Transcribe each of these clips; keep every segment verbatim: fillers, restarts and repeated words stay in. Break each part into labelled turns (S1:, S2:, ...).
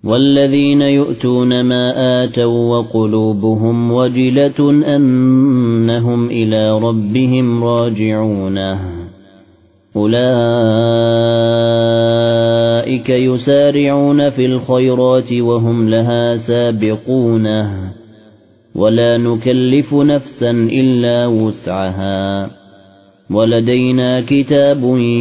S1: والذين يؤتون ما آتوا وقلوبهم وجلة أنهم إلى ربهم راجعون أولئك يسارعون في الخيرات وهم لها سابقون ولا نكلف نفسا إلا وسعها ولدينا كتاب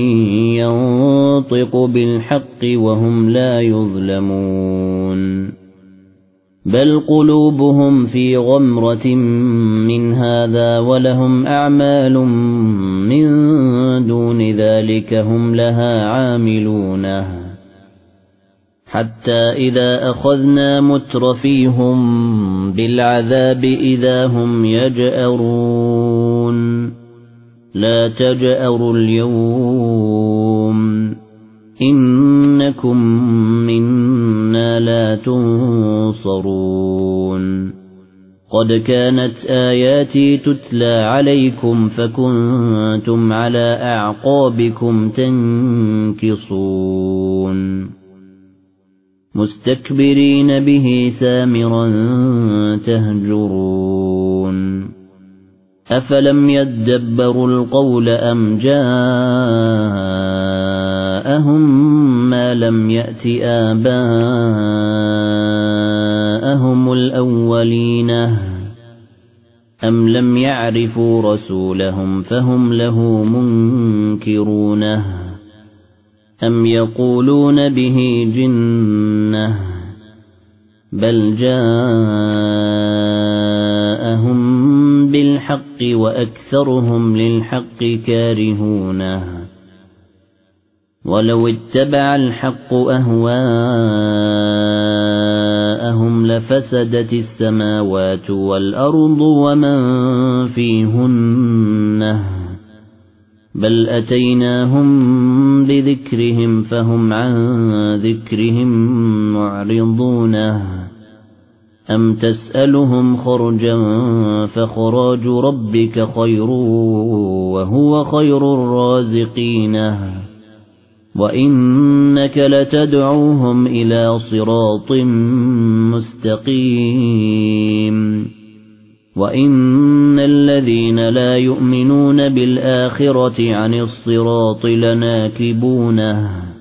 S1: ينطق بالحق وهم لا يظلمون بل قلوبهم في غمرة من هذا ولهم أعمال من دون ذلك هم لها عاملون حتى إذا أخذنا مترفيهم بالعذاب إذا هم يجأرون لا تجأروا اليوم إنكم منا لا تنصرون قد كانت آياتي تتلى عليكم فكنتم على أعقابكم تنكصون مستكبرين به سامرا تهجرون أفلم يدبروا القول أم جاءهم ما لم يأت آباءهم الأولين أم لم يعرفوا رسولهم فهم له منكرون أم يقولون به جنة بل جاءهم بالحق وأكثرهم للحق كارهون ولو اتبع الحق أهواءهم لفسدت السماوات والأرض ومن فيهن بل أتيناهم بذكرهم فهم عن ذكرهم معرضون أم تسألهم خرجا فخراج ربك خير وهو خير الرازقين وإنك لتدعوهم إلى صراط مستقيم وإن الذين لا يؤمنون بالآخرة عن الصراط لناكبون